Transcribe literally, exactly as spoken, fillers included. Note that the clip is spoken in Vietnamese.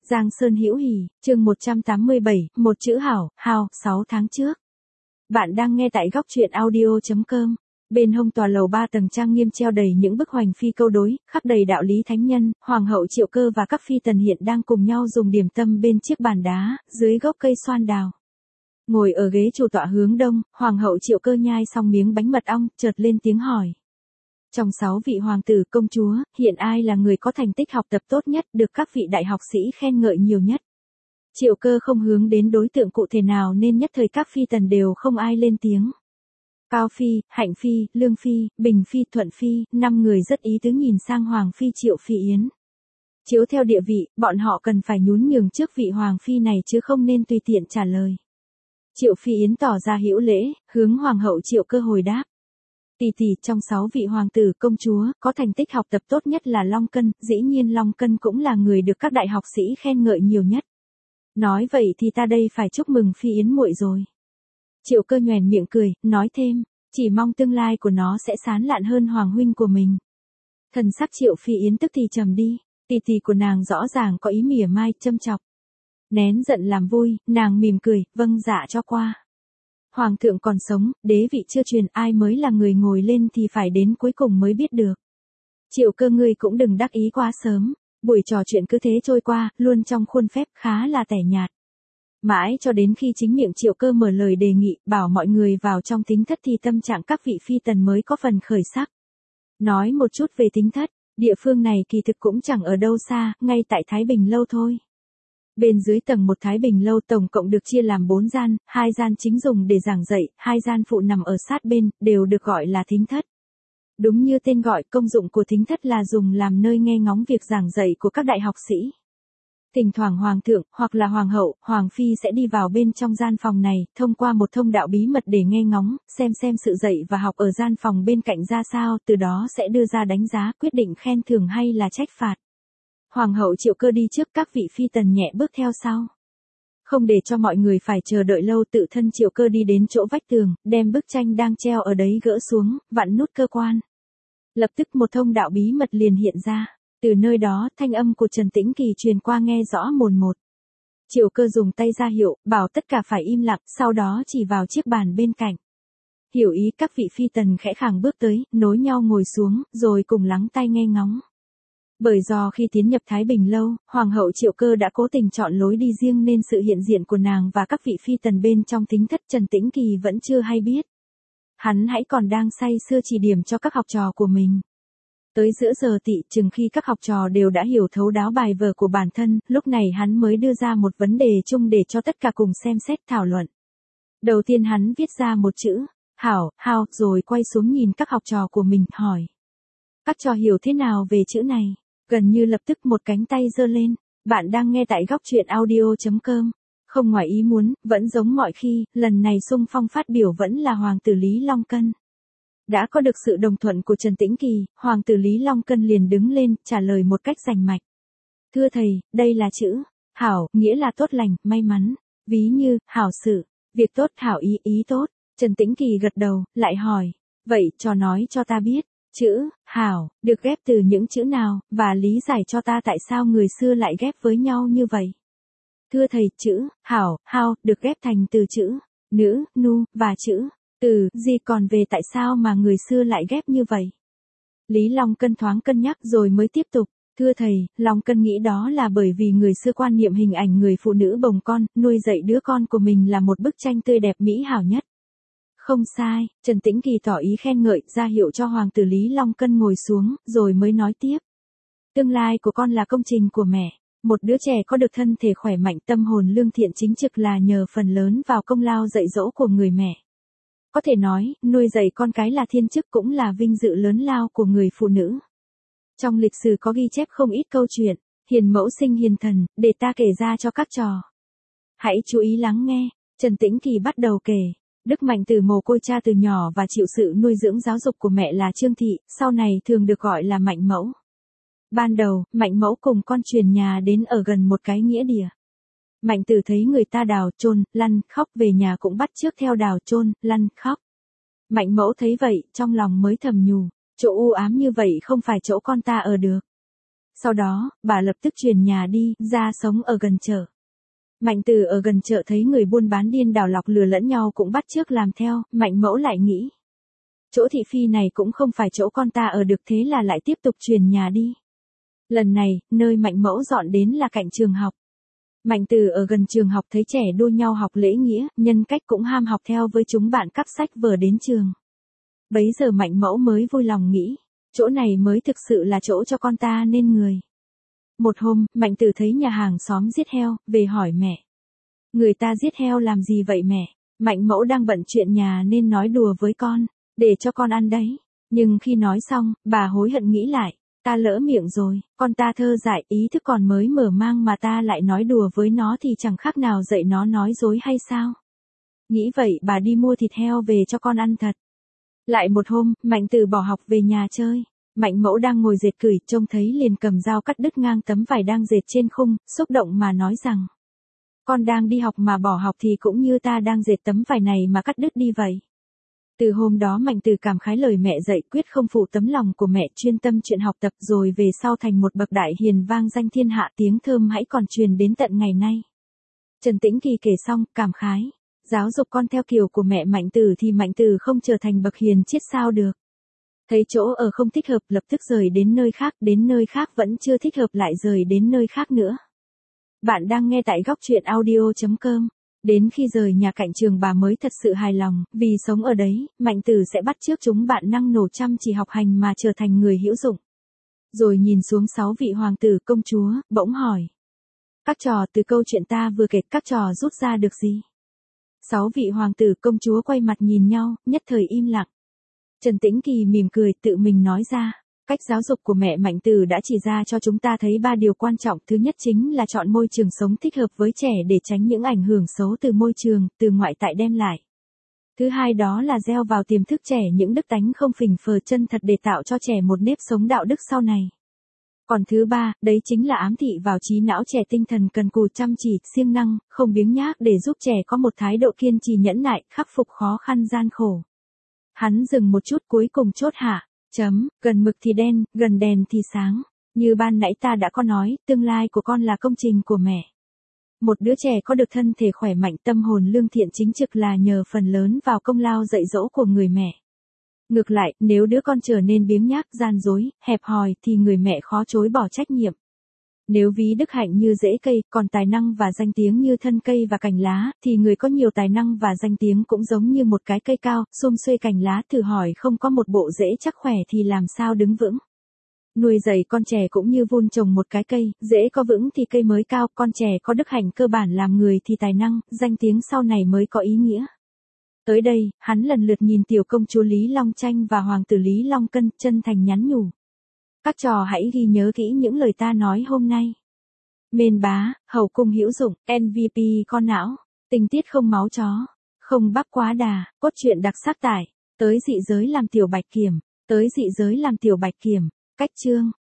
Giang Sơn Hữu Hỉ, chương một trăm tám mươi bảy, một chữ hảo, hào, sáu tháng trước. Bạn đang nghe tại góc truyện audio chấm com. Bên hông tòa lầu ba tầng trang nghiêm treo đầy những bức hoành phi câu đối, khắc đầy đạo lý thánh nhân, hoàng hậu Triệu Cơ và các phi tần hiện đang cùng nhau dùng điểm tâm bên chiếc bàn đá, dưới gốc cây xoan đào. Ngồi ở ghế chủ tọa hướng đông, hoàng hậu Triệu Cơ nhai xong miếng bánh mật ong, chợt lên tiếng hỏi. Trong sáu vị hoàng tử công chúa, hiện ai là người có thành tích học tập tốt nhất, được các vị đại học sĩ khen ngợi nhiều nhất? Triệu Cơ không hướng đến đối tượng cụ thể nào nên nhất thời các phi tần đều không ai lên tiếng. Cao Phi, Hạnh Phi, Lương Phi, Bình Phi, Thuận Phi, năm người rất ý tứ nhìn sang Hoàng Phi Triệu Phi Yến. Chiếu theo địa vị, bọn họ cần phải nhún nhường trước vị Hoàng Phi này chứ không nên tùy tiện trả lời. Triệu Phi Yến tỏ ra hữu lễ, hướng Hoàng hậu Triệu Cơ hồi đáp. Tỷ tỷ, trong sáu vị hoàng tử công chúa, có thành tích học tập tốt nhất là Long Cân, dĩ nhiên Long Cân cũng là người được các đại học sĩ khen ngợi nhiều nhất. Nói vậy thì ta đây phải chúc mừng Phi Yến muội rồi. Triệu Cơ nhoẻn miệng cười, nói thêm, chỉ mong tương lai của nó sẽ sáng lạn hơn hoàng huynh của mình. Thần sắc Triệu Phi Yến tức thì trầm đi, tỷ tỷ của nàng rõ ràng có ý mỉa mai, châm chọc. Nén giận làm vui, nàng mỉm cười, vâng dạ cho qua. Hoàng thượng còn sống, đế vị chưa truyền, ai mới là người ngồi lên thì phải đến cuối cùng mới biết được. Triệu Cơ ngươi cũng đừng đắc ý quá sớm, buổi trò chuyện cứ thế trôi qua, luôn trong khuôn phép khá là tẻ nhạt. Mãi cho đến khi chính miệng Triệu Cơ mở lời đề nghị, bảo mọi người vào trong tính thất thì tâm trạng các vị phi tần mới có phần khởi sắc. Nói một chút về tính thất, địa phương này kỳ thực cũng chẳng ở đâu xa, ngay tại Thái Bình Lâu thôi. Bên dưới tầng một Thái Bình Lâu tổng cộng được chia làm bốn gian, hai gian chính dùng để giảng dạy, hai gian phụ nằm ở sát bên, đều được gọi là thính thất. Đúng như tên gọi, công dụng của thính thất là dùng làm nơi nghe ngóng việc giảng dạy của các đại học sĩ. Thỉnh thoảng hoàng thượng, hoặc là hoàng hậu, hoàng phi sẽ đi vào bên trong gian phòng này, thông qua một thông đạo bí mật để nghe ngóng, xem xem sự dạy và học ở gian phòng bên cạnh ra sao, từ đó sẽ đưa ra đánh giá, quyết định khen thưởng hay là trách phạt. Hoàng hậu Triệu Cơ đi trước, các vị phi tần nhẹ bước theo sau. Không để cho mọi người phải chờ đợi lâu, tự thân Triệu Cơ đi đến chỗ vách tường, đem bức tranh đang treo ở đấy gỡ xuống, vặn nút cơ quan. Lập tức một thông đạo bí mật liền hiện ra. Từ nơi đó, thanh âm của Trần Tĩnh Kỳ truyền qua nghe rõ mồn một. Triệu Cơ dùng tay ra hiệu, bảo tất cả phải im lặng, sau đó chỉ vào chiếc bàn bên cạnh. Hiểu ý, các vị phi tần khẽ khàng bước tới, nối nhau ngồi xuống, rồi cùng lắng tai nghe ngóng. Bởi do khi tiến nhập Thái Bình Lâu, Hoàng hậu Triệu Cơ đã cố tình chọn lối đi riêng nên sự hiện diện của nàng và các vị phi tần bên trong thính thất Trần Tĩnh Kỳ vẫn chưa hay biết. Hắn hãy còn đang say sưa chỉ điểm cho các học trò của mình. Tới giữa giờ tị, chừng khi các học trò đều đã hiểu thấu đáo bài vở của bản thân, lúc này hắn mới đưa ra một vấn đề chung để cho tất cả cùng xem xét thảo luận. Đầu tiên hắn viết ra một chữ, hảo, hao, rồi quay xuống nhìn các học trò của mình, hỏi. Các trò hiểu thế nào về chữ này? Gần như lập tức một cánh tay giơ lên. Bạn đang nghe tại góc truyện audio chấm com. Không ngoài ý muốn, vẫn giống mọi khi, lần này xung phong phát biểu vẫn là hoàng tử Lý Long Cân. Đã có được sự đồng thuận của Trần Tĩnh Kỳ, hoàng tử Lý Long Cân liền đứng lên, trả lời một cách rành mạch. Thưa thầy, đây là chữ hảo, nghĩa là tốt lành, may mắn. Ví như, hảo sự, việc tốt, hảo ý, ý tốt. Trần Tĩnh Kỳ gật đầu, lại hỏi. Vậy, trò nói cho ta biết. Chữ hảo được ghép từ những chữ nào, và lý giải cho ta tại sao người xưa lại ghép với nhau như vậy. Thưa thầy, chữ hảo, hao được ghép thành từ chữ nữ, nu và chữ từ gì, còn về tại sao mà người xưa lại ghép như vậy? Lý Long Cân thoáng cân nhắc rồi mới tiếp tục. Thưa thầy, Long Cân nghĩ đó là bởi vì người xưa quan niệm hình ảnh người phụ nữ bồng con, nuôi dạy đứa con của mình là một bức tranh tươi đẹp mỹ hảo nhất. Không sai, Trần Tĩnh Kỳ tỏ ý khen ngợi, ra hiệu cho hoàng tử Lý Long Cân ngồi xuống, rồi mới nói tiếp. Tương lai của con là công trình của mẹ. Một đứa trẻ có được thân thể khỏe mạnh, tâm hồn lương thiện chính trực là nhờ phần lớn vào công lao dạy dỗ của người mẹ. Có thể nói, nuôi dạy con cái là thiên chức cũng là vinh dự lớn lao của người phụ nữ. Trong lịch sử có ghi chép không ít câu chuyện, hiền mẫu sinh hiền thần, để ta kể ra cho các trò. Hãy chú ý lắng nghe, Trần Tĩnh Kỳ bắt đầu kể. Đức Mạnh từ mồ côi cha từ nhỏ và chịu sự nuôi dưỡng giáo dục của mẹ là Trương Thị, sau này thường được gọi là Mạnh Mẫu. Ban đầu, Mạnh Mẫu cùng con chuyển nhà đến ở gần một cái nghĩa địa. Mạnh Từ thấy người ta đào, chôn, lăn, khóc, về nhà cũng bắt chước theo đào, chôn, lăn, khóc. Mạnh Mẫu thấy vậy, trong lòng mới thầm nhủ, chỗ u ám như vậy không phải chỗ con ta ở được. Sau đó, bà lập tức chuyển nhà đi, ra sống ở gần chợ. Mạnh Từ ở gần chợ thấy người buôn bán điên đảo lọc lừa lẫn nhau cũng bắt chước làm theo, Mạnh Mẫu lại nghĩ. Chỗ thị phi này cũng không phải chỗ con ta ở được, thế là lại tiếp tục chuyển nhà đi. Lần này, nơi Mạnh Mẫu dọn đến là cạnh trường học. Mạnh Từ ở gần trường học thấy trẻ đua nhau học lễ nghĩa, nhân cách cũng ham học theo với chúng bạn cắp sách vở đến trường. Bấy giờ Mạnh Mẫu mới vui lòng nghĩ, chỗ này mới thực sự là chỗ cho con ta nên người. Một hôm, Mạnh Từ thấy nhà hàng xóm giết heo, về hỏi mẹ. Người ta giết heo làm gì vậy mẹ? Mạnh Mẫu đang bận chuyện nhà nên nói đùa với con, để cho con ăn đấy. Nhưng khi nói xong, bà hối hận nghĩ lại, ta lỡ miệng rồi, con ta thơ dại, ý thức còn mới mở mang mà ta lại nói đùa với nó thì chẳng khác nào dạy nó nói dối hay sao? Nghĩ vậy bà đi mua thịt heo về cho con ăn thật. Lại một hôm, Mạnh Từ bỏ học về nhà chơi. Mạnh Mẫu đang ngồi dệt cửi, trông thấy liền cầm dao cắt đứt ngang tấm vải đang dệt trên khung, xúc động mà nói rằng. Con đang đi học mà bỏ học thì cũng như ta đang dệt tấm vải này mà cắt đứt đi vậy. Từ hôm đó Mạnh Từ cảm khái lời mẹ dạy, quyết không phụ tấm lòng của mẹ, chuyên tâm chuyện học tập, rồi về sau thành một bậc đại hiền vang danh thiên hạ, tiếng thơm hãy còn truyền đến tận ngày nay. Trần Tĩnh Kỳ kể xong, cảm khái. Giáo dục con theo kiểu của mẹ Mạnh Từ thì Mạnh Từ không trở thành bậc hiền triết sao được. Thấy chỗ ở không thích hợp lập tức rời đến nơi khác, đến nơi khác vẫn chưa thích hợp lại rời đến nơi khác nữa. Bạn đang nghe tại góc truyện audio chấm com. Đến khi rời nhà cạnh trường bà mới thật sự hài lòng, vì sống ở đấy, Mạnh Từ sẽ bắt chước chúng bạn năng nổ chăm chỉ học hành mà trở thành người hữu dụng. Rồi nhìn xuống sáu vị hoàng tử công chúa, bỗng hỏi. Các trò từ câu chuyện ta vừa kể, các trò rút ra được gì? Sáu vị hoàng tử công chúa quay mặt nhìn nhau, nhất thời im lặng. Trần Tĩnh Kỳ mỉm cười tự mình nói ra. Cách giáo dục của mẹ Mạnh Từ đã chỉ ra cho chúng ta thấy ba điều quan trọng. Thứ nhất chính là chọn môi trường sống thích hợp với trẻ để tránh những ảnh hưởng xấu từ môi trường, từ ngoại tại đem lại. Thứ hai đó là gieo vào tiềm thức trẻ những đức tánh không phình phờ chân thật để tạo cho trẻ một nếp sống đạo đức sau này. Còn thứ ba, đấy chính là ám thị vào trí não trẻ tinh thần cần cù chăm chỉ, siêng năng, không biếng nhác để giúp trẻ có một thái độ kiên trì nhẫn nại, khắc phục khó khăn gian khổ. Hắn dừng một chút cuối cùng chốt hạ. Chấm, gần mực thì đen, gần đèn thì sáng. Như ban nãy ta đã có nói, tương lai của con là công trình của mẹ. Một đứa trẻ có được thân thể khỏe mạnh, tâm hồn lương thiện chính trực là nhờ phần lớn vào công lao dạy dỗ của người mẹ. Ngược lại, nếu đứa con trở nên biếng nhác, gian dối, hẹp hòi thì người mẹ khó chối bỏ trách nhiệm. Nếu ví đức hạnh như rễ cây, còn tài năng và danh tiếng như thân cây và cành lá, thì người có nhiều tài năng và danh tiếng cũng giống như một cái cây cao, xum xuê cành lá, thử hỏi không có một bộ rễ chắc khỏe thì làm sao đứng vững. Nuôi dạy con trẻ cũng như vun trồng một cái cây, rễ có vững thì cây mới cao, con trẻ có đức hạnh cơ bản làm người thì tài năng, danh tiếng sau này mới có ý nghĩa. Tới đây, hắn lần lượt nhìn tiểu công chúa Lý Long Tranh và hoàng tử Lý Long Cân, chân thành nhắn nhủ. Các trò hãy ghi nhớ kỹ những lời ta nói hôm nay. Mên bá, hậu cung hữu dụng, em vê pê con não, tình tiết không máu chó, không bắp quá đà, cốt truyện đặc sắc tải, tới dị giới làm tiểu bạch kiểm, tới dị giới làm tiểu bạch kiểm, cách chương.